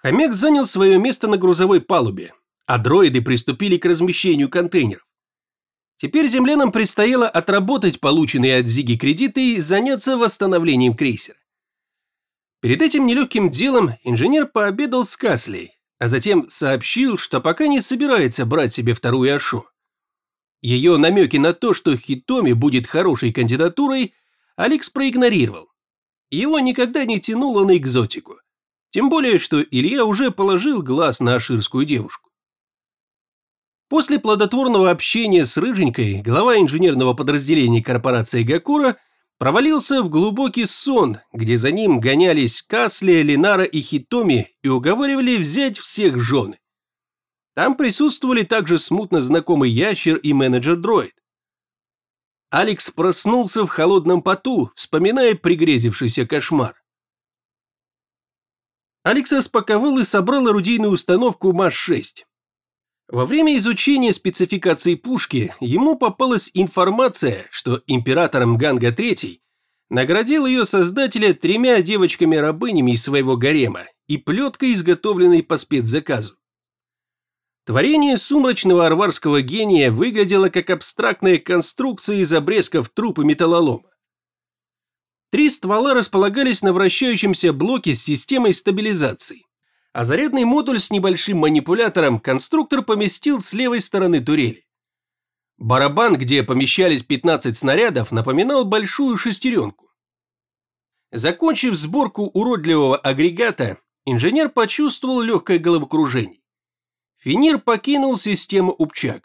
Хомяк занял свое место на грузовой палубе, а дроиды приступили к размещению контейнеров. Теперь землянам предстояло отработать полученные от Зиги кредиты и заняться восстановлением крейсера. Перед этим нелегким делом инженер пообедал с Каслей, а затем сообщил, что пока не собирается брать себе вторую Ашо. Ее намеки на то, что Хитоми будет хорошей кандидатурой, Алекс проигнорировал. Его никогда не тянуло на экзотику. Тем более, что Илья уже положил глаз на аширскую девушку. После плодотворного общения с Рыженькой глава инженерного подразделения корпорации Гакура провалился в глубокий сон, где за ним гонялись Касли, Линара и Хитоми и уговаривали взять всех в жены. Там присутствовали также смутно знакомый ящер и менеджер-дроид. Алекс проснулся в холодном поту, вспоминая пригрезившийся кошмар. Алекс распаковал и собрал орудийную установку МАЗ-6. Во время изучения спецификаций пушки ему попалась информация, что император Мганга III наградил ее создателя 3 девочками-рабынями из своего гарема и плеткой, изготовленной по спецзаказу. Творение сумрачного арварского гения выглядело как абстрактная конструкция из обрезков труб и металлолома. 3 ствола располагались на вращающемся блоке с системой стабилизации, а зарядный модуль с небольшим манипулятором конструктор поместил с левой стороны турели. Барабан, где помещались 15 снарядов, напоминал большую шестеренку. Закончив сборку уродливого агрегата, инженер почувствовал легкое головокружение. Финир покинул систему Упчак.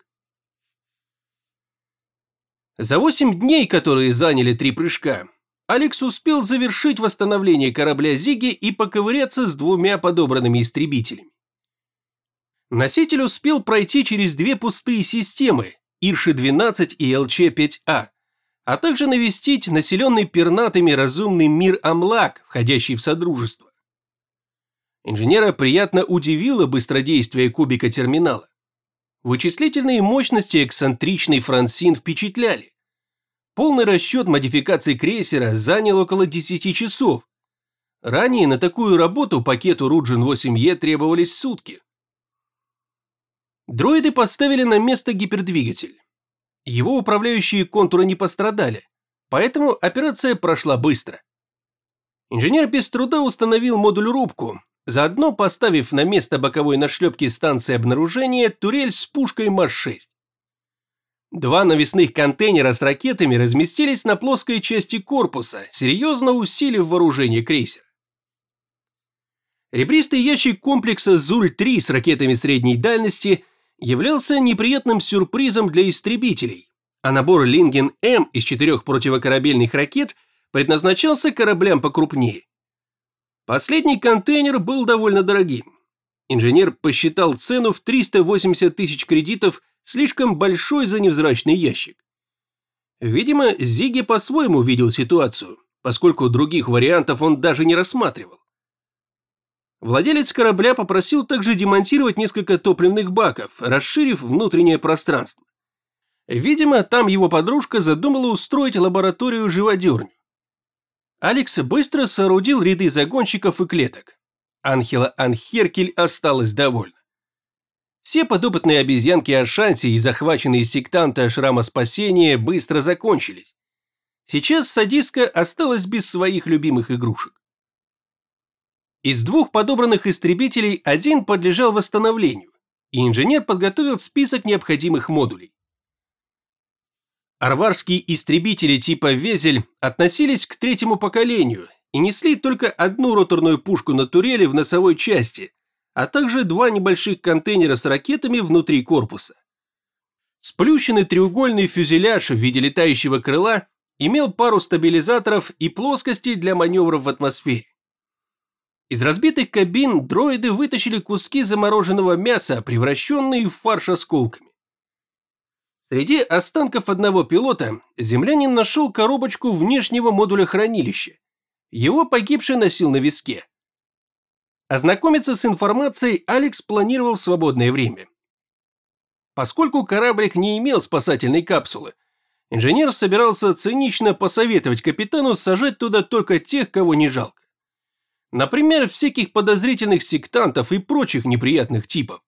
За 8 дней, которые заняли 3 прыжка, Алекс успел завершить восстановление корабля Зиги и поковыряться с 2 подобранными истребителями. Носитель успел пройти через 2 пустые системы Ирши-12 и ЛЧ-5А, а также навестить населенный пернатыми разумный мир Амлак, входящий в Содружество. Инженера приятно удивило быстродействие кубика терминала. Вычислительные мощности эксцентричный Франсин впечатляли. Полный расчет модификации крейсера занял около 10 часов. Ранее на такую работу пакету Руджин 8Е требовались сутки. Дроиды поставили на место гипердвигатель. Его управляющие контуры не пострадали, поэтому операция прошла быстро. Инженер без труда установил модуль-рубку, заодно поставив на место боковой нашлепки станции обнаружения турель с пушкой МАЗ-6. 2 навесных контейнера с ракетами разместились на плоской части корпуса, серьезно усилив вооружение крейсера. Ребристый ящик комплекса Зуль-3 с ракетами средней дальности являлся неприятным сюрпризом для истребителей, а набор Линген-М из 4 противокорабельных ракет предназначался кораблям покрупнее. Последний контейнер был довольно дорогим. Инженер посчитал цену в 380 тысяч кредитов слишком большой за невзрачный ящик. Видимо, Зиги по-своему видел ситуацию, поскольку других вариантов он даже не рассматривал. Владелец корабля попросил также демонтировать несколько топливных баков, расширив внутреннее пространство. Видимо, там его подружка задумала устроить лабораторию-живодерню. Алекс быстро соорудил ряды загонщиков и клеток. Анхела Анхеркель осталась довольна. Все подопытные обезьянки Ашанти и захваченные сектанты Шрама Спасения быстро закончились. Сейчас садистка осталась без своих любимых игрушек. Из 2 подобранных истребителей один подлежал восстановлению, и инженер подготовил список необходимых модулей. Арварские истребители типа «Везель» относились к 3-му поколению и несли только 1 роторную пушку на турели в носовой части, а также 2 небольших контейнера с ракетами внутри корпуса. Сплющенный треугольный фюзеляж в виде летающего крыла имел пару стабилизаторов и плоскостей для маневров в атмосфере. Из разбитых кабин дроиды вытащили куски замороженного мяса, превращенные в фарш осколками. Среди останков одного пилота землянин нашел коробочку внешнего модуля хранилища. Его погибший носил на виске. Ознакомиться с информацией Алекс планировал в свободное время. Поскольку кораблик не имел спасательной капсулы, инженер собирался цинично посоветовать капитану сажать туда только тех, кого не жалко. Например, всяких подозрительных сектантов и прочих неприятных типов.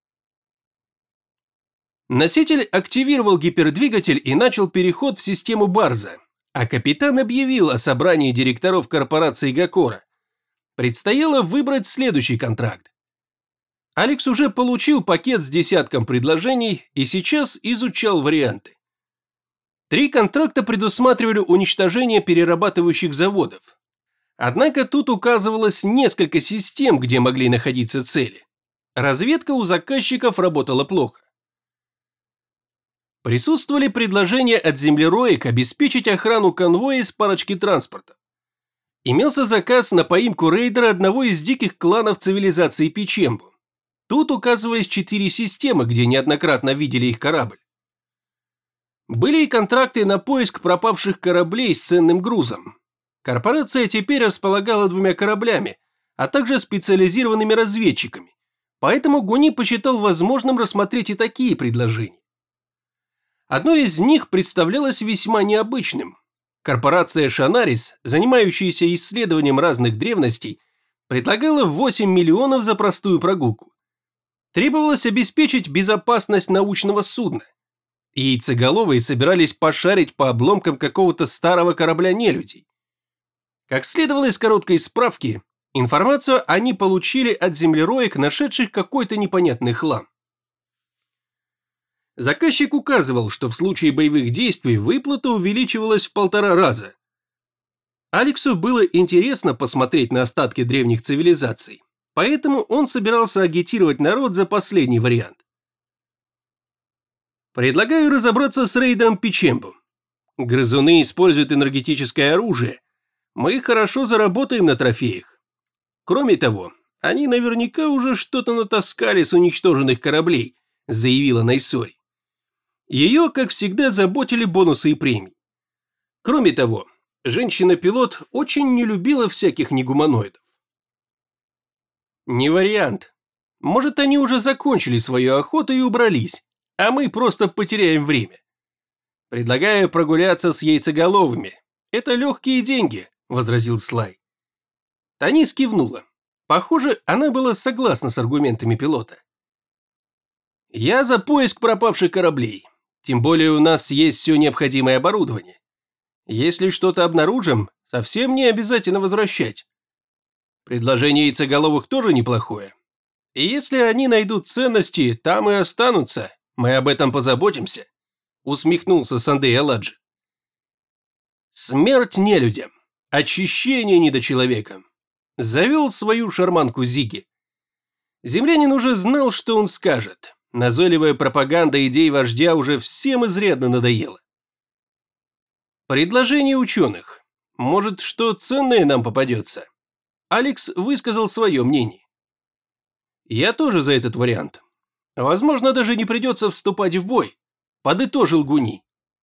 Носитель активировал гипердвигатель и начал переход в систему Барза, а капитан объявил о собрании директоров корпорации Гакора. Предстояло выбрать следующий контракт. Алекс уже получил пакет с десятком предложений и сейчас изучал варианты. 3 контракта предусматривали уничтожение перерабатывающих заводов. Однако тут указывалось несколько систем, где могли находиться цели. Разведка у заказчиков работала плохо. Присутствовали предложения от землероек обеспечить охрану конвоя из парочки транспорта. Имелся заказ на поимку рейдера одного из диких кланов цивилизации Пичембу. Тут указывались 4 системы, где неоднократно видели их корабль. Были и контракты на поиск пропавших кораблей с ценным грузом. Корпорация теперь располагала 2 кораблями, а также специализированными разведчиками, поэтому Гуни посчитал возможным рассмотреть и такие предложения. Одно из них представлялось весьма необычным. Корпорация Шанарис, занимающаяся исследованием разных древностей, предлагала 8 миллионов за простую прогулку. Требовалось обеспечить безопасность научного судна. И яйцеголовые собирались пошарить по обломкам какого-то старого корабля нелюдей. Как следовало из короткой справки, информацию они получили от землероек, нашедших какой-то непонятный хлам. Заказчик указывал, что в случае боевых действий выплата увеличивалась в 1,5 раза. Алексу было интересно посмотреть на остатки древних цивилизаций, поэтому он собирался агитировать народ за последний вариант. Предлагаю разобраться с рейдом Пичембу. Грызуны используют энергетическое оружие. Мы хорошо заработаем на трофеях. Кроме того, они наверняка уже что-то натаскали с уничтоженных кораблей, заявила Найсори. Ее, как всегда, заботили бонусы и премии. Кроме того, женщина-пилот очень не любила всяких негуманоидов. Не вариант. Может, они уже закончили свою охоту и убрались, а мы просто потеряем время. Предлагаю прогуляться с яйцеголовыми. Это легкие деньги, возразил Слай. Танис кивнула. Похоже, она была согласна с аргументами пилота. Я за поиск пропавших кораблей. Тем более у нас есть все необходимое оборудование. Если что-то обнаружим, совсем не обязательно возвращать. Предложение яйцеголовых тоже неплохое. И если они найдут ценности, там и останутся. Мы об этом позаботимся, усмехнулся Сандей Аладжи. Смерть нелюдям, очищение недочеловекам. Завел свою шарманку Зиги. Землянин уже знал, что он скажет. Назойливая пропаганда идей вождя уже всем изрядно надоела. Предложение ученых. Может, что ценное нам попадется? Алекс высказал свое мнение. Я тоже за этот вариант. Возможно, даже не придется вступать в бой, подытожил Гуни.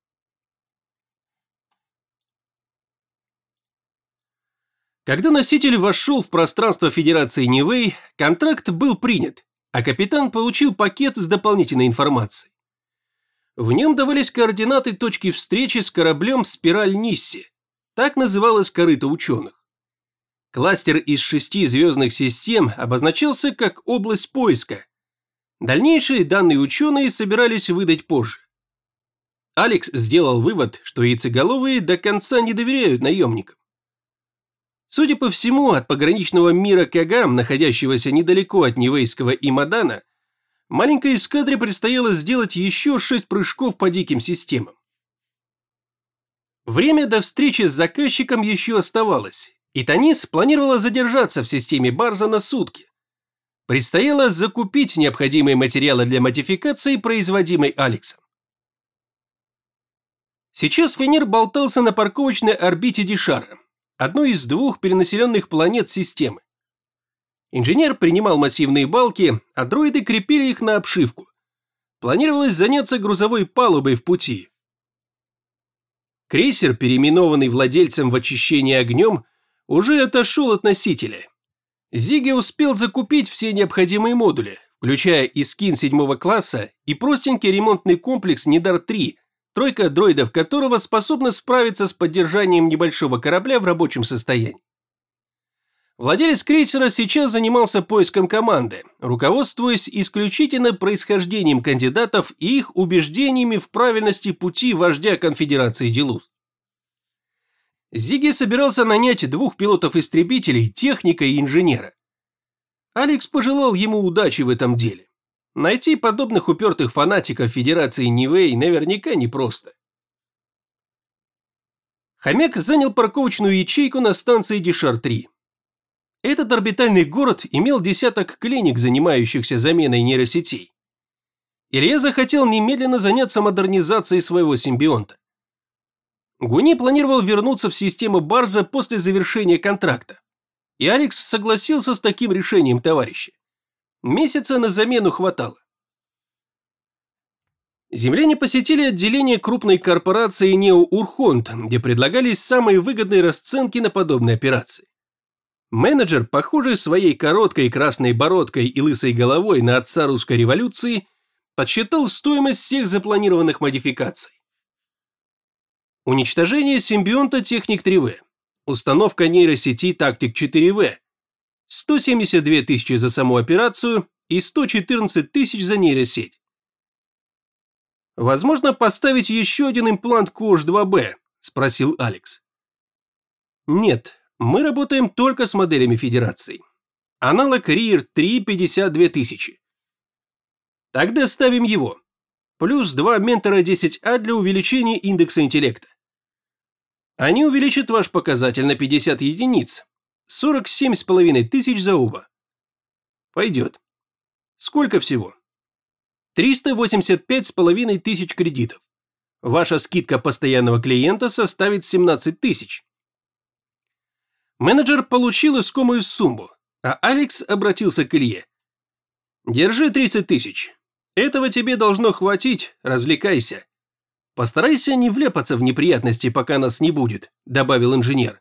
Когда носитель вошел в пространство Федерации Нивэй, контракт был принят, а капитан получил пакет с дополнительной информацией. В нем давались координаты точки встречи с кораблем «Спираль Нисси», так называлась корыто ученых. Кластер из 6 звездных систем обозначался как область поиска. Дальнейшие данные ученые собирались выдать позже. Алекс сделал вывод, что яйцеголовые до конца не доверяют наемникам. Судя по всему, от пограничного мира Кагам, находящегося недалеко от Нивейского Имадана, маленькой эскадре предстояло сделать еще 6 прыжков по диким системам. Время до встречи с заказчиком еще оставалось, и Танис планировала задержаться в системе Барза на сутки. Предстояло закупить необходимые материалы для модификации, производимой Алексом. Сейчас Фенир болтался на парковочной орбите Дишара, одной из 2 перенаселенных планет системы. Инженер принимал массивные балки, а дроиды крепили их на обшивку. Планировалось заняться грузовой палубой в пути. Крейсер, переименованный владельцем в очищении огнем, уже отошел от носителя. Зиги успел закупить все необходимые модули, включая и скин 7 класса, и простенький ремонтный комплекс Нидар-3, 3 дроидов которого способна справиться с поддержанием небольшого корабля в рабочем состоянии. Владелец крейсера сейчас занимался поиском команды, руководствуясь исключительно происхождением кандидатов и их убеждениями в правильности пути вождя конфедерации Делус. Зигги собирался нанять 2 пилотов-истребителей, техника и инженера. Алекс пожелал ему удачи в этом деле. Найти подобных упертых фанатиков Федерации Нивэй наверняка непросто. Хомяк занял парковочную ячейку на станции Дишар-3. Этот орбитальный город имел десяток клиник, занимающихся заменой нейросетей. Илья захотел немедленно заняться модернизацией своего симбионта. Гуни планировал вернуться в систему Барза после завершения контракта. И Алекс согласился с таким решением товарища. Месяца на замену хватало. Земляне посетили отделение крупной корпорации Нео-Урхонт, где предлагались самые выгодные расценки на подобные операции. Менеджер, похожий своей короткой красной бородкой и лысой головой на отца русской революции, подсчитал стоимость всех запланированных модификаций. Уничтожение симбионта Техник-3В, установка нейросети Тактик-4В, 172 тысячи за саму операцию и 114 тысяч за нейросеть. «Возможно поставить еще один имплант QH2B?» – спросил Алекс. «Нет, мы работаем только с моделями Федерации. Аналог RIR-3 52 тысячи. Тогда ставим его. Плюс 2 Ментора 10А для увеличения индекса интеллекта. Они увеличат ваш показатель на 50 единиц. 47,5 тысяч за оба. Пойдет. Сколько всего? 385,5 тысяч кредитов. Ваша скидка постоянного клиента составит 17 тысяч. Менеджер получил искомую сумму, а Алекс обратился к Илье. Держи 30 тысяч. Этого тебе должно хватить, развлекайся. Постарайся не вляпаться в неприятности, пока нас не будет, добавил инженер.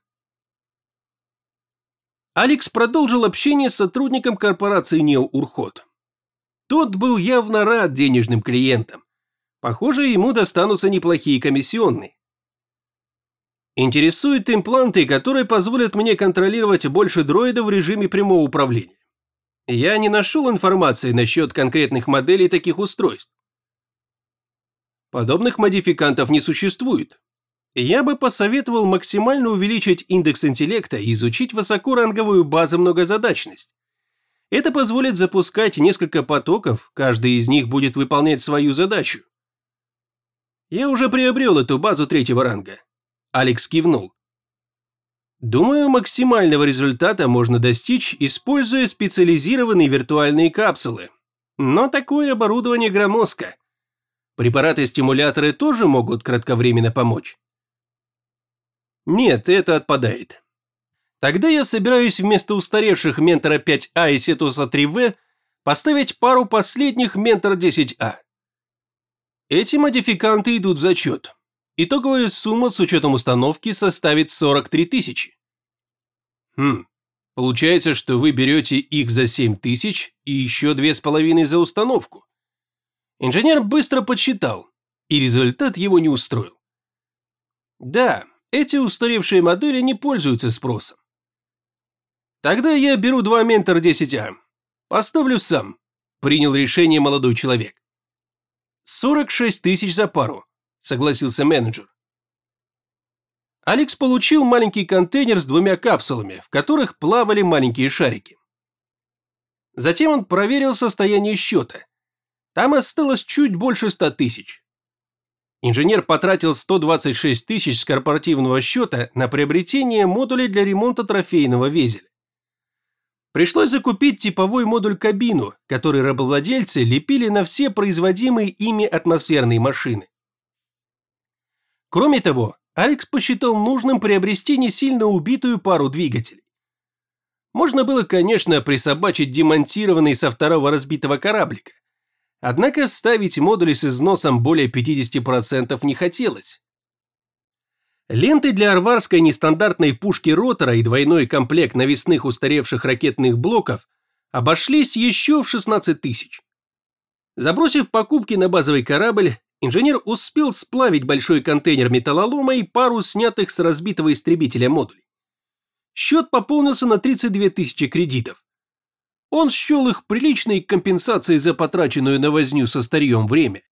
Алекс продолжил общение с сотрудником корпорации Нео-Урхот. Тот был явно рад денежным клиентам. Похоже, ему достанутся неплохие комиссионные. Интересуют импланты, которые позволят мне контролировать больше дроидов в режиме прямого управления. Я не нашел информации насчет конкретных моделей таких устройств. Подобных модификантов не существует. Я бы посоветовал максимально увеличить индекс интеллекта и изучить высокоранговую базу многозадачность. Это позволит запускать несколько потоков, каждый из них будет выполнять свою задачу. Я уже приобрел эту базу 3-го ранга. Алекс кивнул. Думаю, максимального результата можно достичь, используя специализированные виртуальные капсулы. Но такое оборудование громоздко. Препараты-стимуляторы тоже могут кратковременно помочь. Нет, это отпадает. Тогда я собираюсь вместо устаревших Ментора 5А и Сетуса 3В поставить пару последних Ментор 10А. Эти модификанты идут в зачет. Итоговая сумма с учетом установки составит 43 тысячи. Получается, что вы берете их за 7 тысяч и еще 2,5 за установку. Инженер быстро подсчитал, и результат его не устроил. Да, эти устаревшие модели не пользуются спросом. Тогда я беру 2 Ментор 10А. Поставлю сам, принял решение молодой человек. 46 тысяч за пару, согласился менеджер. Алекс получил маленький контейнер с 2 капсулами, в которых плавали маленькие шарики. Затем он проверил состояние счета. Там осталось чуть больше 100 тысяч. Инженер потратил 126 тысяч с корпоративного счета на приобретение модулей для ремонта трофейного везеля. Пришлось закупить типовой модуль-кабину, который рабовладельцы лепили на все производимые ими атмосферные машины. Кроме того, Алекс посчитал нужным приобрести не сильно убитую пару двигателей. Можно было, конечно, присобачить демонтированный со 2-го разбитого кораблика. Однако ставить модули с износом более 50% не хотелось. Ленты для арварской нестандартной пушки ротора и двойной комплект навесных устаревших ракетных блоков обошлись еще в 16 тысяч. Забросив покупки на базовый корабль, инженер успел сплавить большой контейнер металлолома и пару снятых с разбитого истребителя модулей. счет пополнился на 32 тысячи кредитов. Он счел их приличной компенсацией за потраченную на возню со старьем время